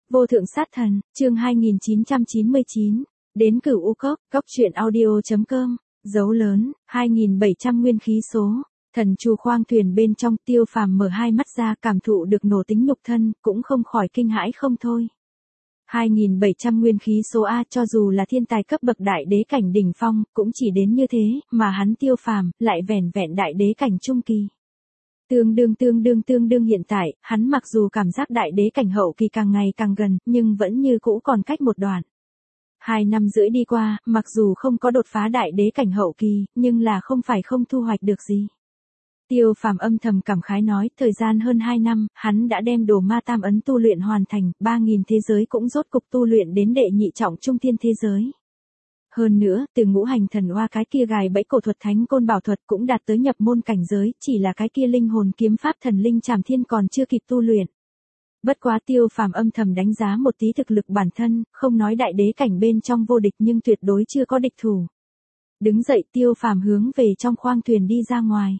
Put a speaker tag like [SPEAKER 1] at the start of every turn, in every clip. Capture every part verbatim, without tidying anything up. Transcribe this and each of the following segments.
[SPEAKER 1] Vô thượng sát thần, chương hai nghìn chín trăm chín mươi chín, đến Cửu U Cốc, cốc truyện audio.com, dấu lớn, hai nghìn bảy trăm nguyên khí số, thần chu khoang thuyền bên trong. Tiêu Phàm mở hai mắt ra, cảm thụ được nổ tính nhục thân, cũng không khỏi kinh hãi không thôi. hai nghìn bảy trăm nguyên khí số A, cho dù là thiên tài cấp bậc đại đế cảnh đỉnh phong, cũng chỉ đến như thế, mà hắn Tiêu Phàm lại vẻn vẹn đại đế cảnh trung kỳ. Tương đương tương đương tương đương hiện tại, hắn mặc dù cảm giác đại đế cảnh hậu kỳ càng ngày càng gần, nhưng vẫn như cũ còn cách một đoạn. Hai năm rưỡi đi qua, mặc dù không có đột phá đại đế cảnh hậu kỳ, nhưng là không phải không thu hoạch được gì. Tiêu Phàm âm thầm cảm khái nói, thời gian hơn hai năm, hắn đã đem Đồ Ma Tam ấn tu luyện hoàn thành, ba nghìn thế giới cũng rốt cục tu luyện đến đệ nhị trọng trung thiên thế giới. Hơn nữa, từ ngũ hành thần oa cái kia gài bẫy cổ thuật thánh côn bảo thuật cũng đạt tới nhập môn cảnh giới, chỉ là cái kia linh hồn kiếm pháp thần linh trảm thiên còn chưa kịp tu luyện. Bất quá Tiêu Phàm âm thầm đánh giá một tí thực lực bản thân, không nói đại đế cảnh bên trong vô địch nhưng tuyệt đối chưa có địch thủ. Đứng dậy Tiêu Phàm hướng về trong khoang thuyền đi ra ngoài.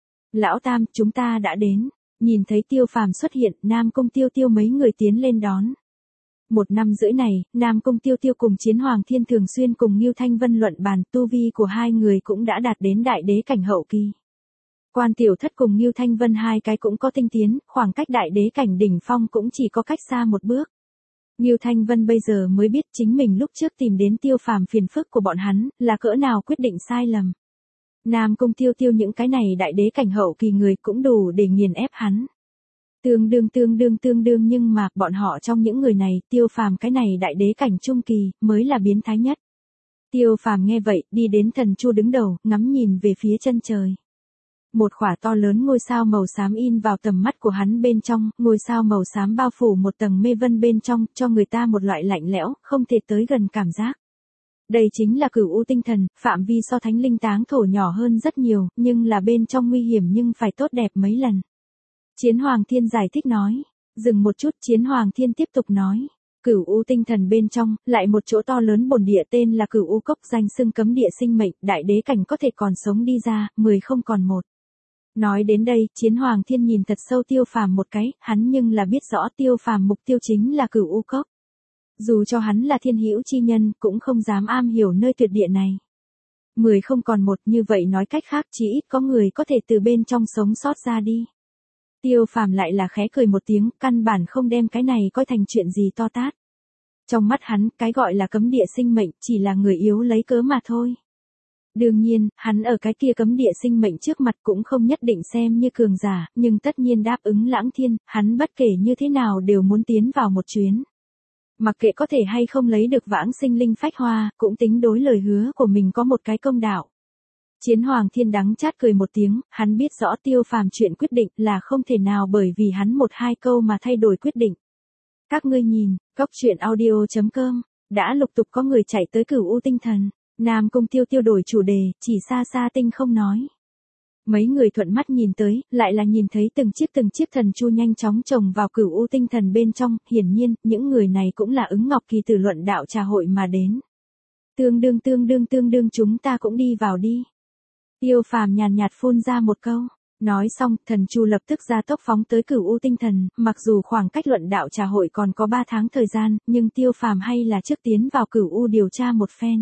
[SPEAKER 1] Lão Tam, chúng ta đã đến. Nhìn thấy Tiêu Phàm xuất hiện, Nam Cung Tiêu Tiêu mấy người tiến lên đón. Một năm rưỡi này, Nam Cung Tiêu Tiêu cùng Chiến Hoàng Thiên thường xuyên cùng Ngưu Thanh Vân luận bàn, tu vi của hai người cũng đã đạt đến đại đế cảnh hậu kỳ. Quan Tiểu Thất cùng Ngưu Thanh Vân hai cái cũng có tinh tiến, khoảng cách đại đế cảnh đỉnh phong cũng chỉ có cách xa một bước. Ngưu Thanh Vân bây giờ mới biết chính mình lúc trước tìm đến Tiêu Phàm phiền phức của bọn hắn, là cỡ nào quyết định sai lầm. Nam Cung Tiêu Tiêu những cái này đại đế cảnh hậu kỳ người cũng đủ để nghiền ép hắn. Tương đương tương đương tương đương nhưng mà, bọn họ trong những người này, Tiêu Phàm cái này đại đế cảnh trung kỳ, mới là biến thái nhất. Tiêu Phàm nghe vậy, đi đến thần chu đứng đầu, ngắm nhìn về phía chân trời. Một khỏa to lớn ngôi sao màu xám in vào tầm mắt của hắn bên trong, ngôi sao màu xám bao phủ một tầng mê vân bên trong, cho người ta một loại lạnh lẽo, không thể tới gần cảm giác. Đây chính là Cửu U tinh thần, phạm vi so Thánh Linh Táng Thổ nhỏ hơn rất nhiều, nhưng là bên trong nguy hiểm nhưng phải tốt đẹp mấy lần. Chiến Hoàng Thiên giải thích nói. Dừng một chút, Chiến Hoàng Thiên tiếp tục nói. Cửu U tinh thần bên trong, lại một chỗ to lớn bồn địa tên là Cửu U Cốc, danh xưng cấm địa sinh mệnh, đại đế cảnh có thể còn sống đi ra, mười không còn một. Nói đến đây, Chiến Hoàng Thiên nhìn thật sâu Tiêu Phàm một cái, hắn nhưng là biết rõ Tiêu Phàm mục tiêu chính là Cửu U Cốc. Dù cho hắn là thiên hữu chi nhân, cũng không dám am hiểu nơi tuyệt địa này. Mười không còn một, như vậy nói cách khác chỉ ít có người có thể từ bên trong sống sót ra đi. Tiêu Phàm lại là khẽ cười một tiếng, căn bản không đem cái này coi thành chuyện gì to tát. Trong mắt hắn, cái gọi là cấm địa sinh mệnh, chỉ là người yếu lấy cớ mà thôi. Đương nhiên, hắn ở cái kia cấm địa sinh mệnh trước mặt cũng không nhất định xem như cường giả, nhưng tất nhiên đáp ứng Lãng Thiên, hắn bất kể như thế nào đều muốn tiến vào một chuyến. Mặc kệ có thể hay không lấy được vãng sinh linh phách hoa, cũng tính đối lời hứa của mình có một cái công đạo. Chiến Hoàng Thiên đắng chát cười một tiếng, hắn biết rõ Tiêu Phàm chuyện quyết định là không thể nào bởi vì hắn một hai câu mà thay đổi quyết định. Các ngươi nhìn, cốc truyện audio.com, đã lục tục có người chạy tới Cửu U tinh thần. Nam Cung Tiêu Tiêu đổi chủ đề, chỉ xa xa tinh không nói. Mấy người thuận mắt nhìn tới, lại là nhìn thấy từng chiếc từng chiếc thần chu nhanh chóng chồng vào Cửu U tinh thần bên trong, hiển nhiên, những người này cũng là ứng Ngọc Kỳ từ luận đạo trà hội mà đến. Tương đương tương đương tương đương chúng ta cũng đi vào đi. Tiêu Phàm nhàn nhạt phun ra một câu. Nói xong, thần chu lập tức ra tốc phóng tới Cửu U tinh thần, mặc dù khoảng cách luận đạo trà hội còn có ba tháng thời gian, nhưng Tiêu Phàm hay là trước tiến vào Cửu U điều tra một phen.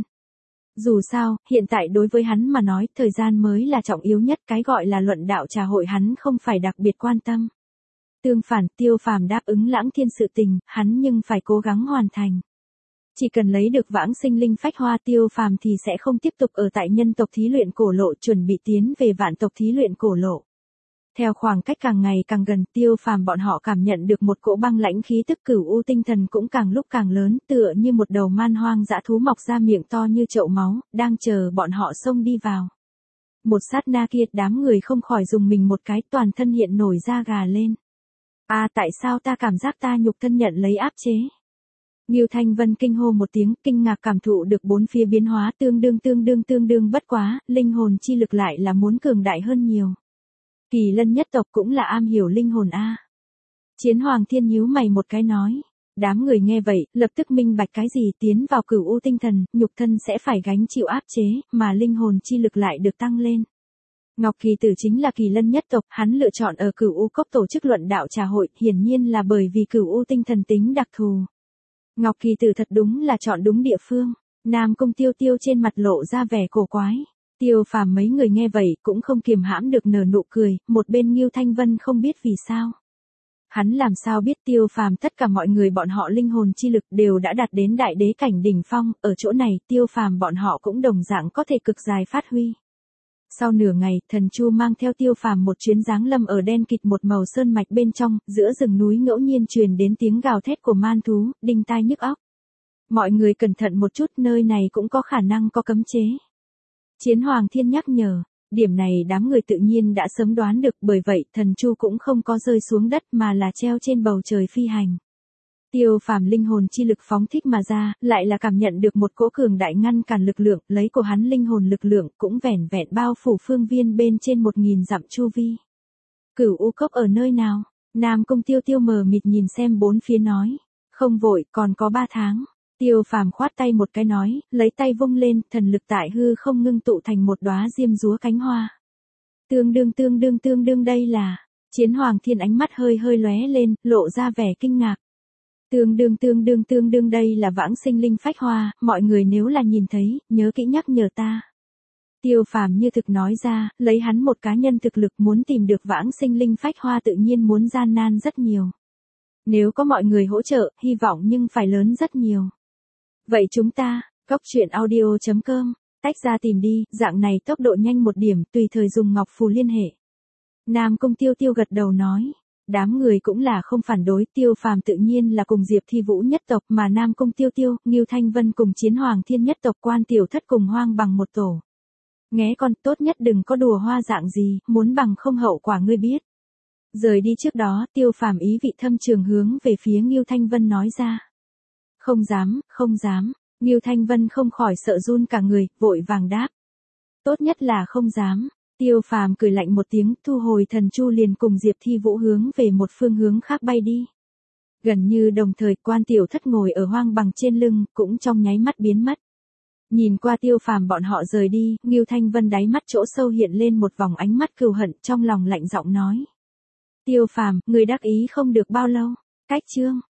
[SPEAKER 1] Dù sao, hiện tại đối với hắn mà nói, thời gian mới là trọng yếu nhất, cái gọi là luận đạo trà hội hắn không phải đặc biệt quan tâm. Tương phản, Tiêu Phàm đáp ứng Lãng Thiên sự tình, hắn nhưng phải cố gắng hoàn thành. Chỉ cần lấy được vãng sinh linh phách hoa, Tiêu Phàm thì sẽ không tiếp tục ở tại nhân tộc thí luyện cổ lộ, chuẩn bị tiến về vạn tộc thí luyện cổ lộ. Theo khoảng cách càng ngày càng gần, Tiêu Phàm bọn họ cảm nhận được một cỗ băng lãnh khí tức. Cửu U tinh thần cũng càng lúc càng lớn, tựa như một đầu man hoang dã thú mọc ra miệng to như chậu máu, đang chờ bọn họ xông đi vào. Một sát na kia, đám người không khỏi dùng mình một cái, toàn thân hiện nổi da gà lên. A à, tại sao ta cảm giác ta nhục thân nhận lấy áp chế? Ngưu Thanh Vân kinh hô một tiếng, kinh ngạc cảm thụ được bốn phía biến hóa, tương đương tương đương tương đương bất quá, linh hồn chi lực lại là muốn cường đại hơn nhiều. Kỳ Lân nhất tộc cũng là am hiểu linh hồn a. Chiến Hoàng Thiên nhíu mày một cái nói. Đám người nghe vậy, lập tức minh bạch cái gì, tiến vào Cửu U tinh thần, nhục thân sẽ phải gánh chịu áp chế, mà linh hồn chi lực lại được tăng lên. Ngọc Kỳ Tử chính là Kỳ Lân nhất tộc, hắn lựa chọn ở Cửu U Cốc tổ chức luận đạo trà hội, hiển nhiên là bởi vì Cửu U tinh thần tính đặc thù. Ngọc Kỳ Tử thật đúng là chọn đúng địa phương. Nam Cung Tiêu Tiêu trên mặt lộ ra vẻ cổ quái. Tiêu Phàm mấy người nghe vậy cũng không kiềm hãm được nở nụ cười, một bên Ngưu Thanh Vân không biết vì sao. Hắn làm sao biết Tiêu Phàm tất cả mọi người bọn họ linh hồn chi lực đều đã đạt đến đại đế cảnh đỉnh phong, ở chỗ này Tiêu Phàm bọn họ cũng đồng dạng có thể cực dài phát huy. Sau nửa ngày, Thần Chu mang theo Tiêu Phàm một chuyến giáng lâm ở đen kịt một màu sơn mạch bên trong, giữa rừng núi ngẫu nhiên truyền đến tiếng gào thét của man thú, đinh tai nhức óc. Mọi người cẩn thận một chút, nơi này cũng có khả năng có cấm chế. Chiến Hoàng Thiên nhắc nhở, điểm này đám người tự nhiên đã sớm đoán được, bởi vậy Thần Chu cũng không có rơi xuống đất mà là treo trên bầu trời phi hành. Tiêu Phàm linh hồn chi lực phóng thích mà ra, lại là cảm nhận được một cỗ cường đại ngăn cản lực lượng, lấy của hắn linh hồn lực lượng cũng vẻn vẹn bao phủ phương viên bên trên một nghìn dặm chu vi. Cửu U Cốc ở nơi nào? Nam Cung Tiêu Tiêu mờ mịt nhìn xem bốn phía nói, không vội, còn có ba tháng. Tiêu Phàm khoát tay một cái nói, lấy tay vung lên, thần lực tại hư không ngưng tụ thành một đóa diêm dúa cánh hoa. Tương đương tương đương tương đương đây là, Chiến Hoàng Thiên ánh mắt hơi hơi lóe lên, lộ ra vẻ kinh ngạc. Tương đương tương đương tương đương đây là vãng sinh linh phách hoa, mọi người nếu là nhìn thấy, nhớ kỹ nhắc nhở ta. Tiêu Phàm như thực nói ra, lấy hắn một cá nhân thực lực muốn tìm được vãng sinh linh phách hoa tự nhiên muốn gian nan rất nhiều. Nếu có mọi người hỗ trợ, hy vọng nhưng phải lớn rất nhiều. Vậy chúng ta, cốc truyện audio chấm com, tách ra tìm đi, dạng này tốc độ nhanh một điểm, tùy thời dùng ngọc phù liên hệ. Nam Cung Tiêu Tiêu gật đầu nói. Đám người cũng là không phản đối, Tiêu Phàm tự nhiên là cùng Diệp Thi Vũ nhất tộc, mà Nam Cung Tiêu Tiêu, Ngưu Thanh Vân cùng Chiến Hoàng Thiên nhất tộc, Quan Tiểu Thất cùng Hoang Bằng một tổ. Nghe con, tốt nhất đừng có đùa hoa dạng gì, muốn bằng không hậu quả ngươi biết. Rời đi trước đó, Tiêu Phàm ý vị thâm trường hướng về phía Ngưu Thanh Vân nói ra. Không dám, không dám, Ngưu Thanh Vân không khỏi sợ run cả người, vội vàng đáp. Tốt nhất là không dám. Tiêu Phàm cười lạnh một tiếng, thu hồi Thần Chu liền cùng Diệp Thi Vũ hướng về một phương hướng khác bay đi. Gần như đồng thời, Quan Tiểu Thất ngồi ở Hoang Bằng trên lưng, cũng trong nháy mắt biến mất. Nhìn qua Tiêu Phàm bọn họ rời đi, Ngưu Thanh Vân đáy mắt chỗ sâu hiện lên một vòng ánh mắt cừu hận, trong lòng lạnh giọng nói. Tiêu Phàm, người đắc ý không được bao lâu. Cách chương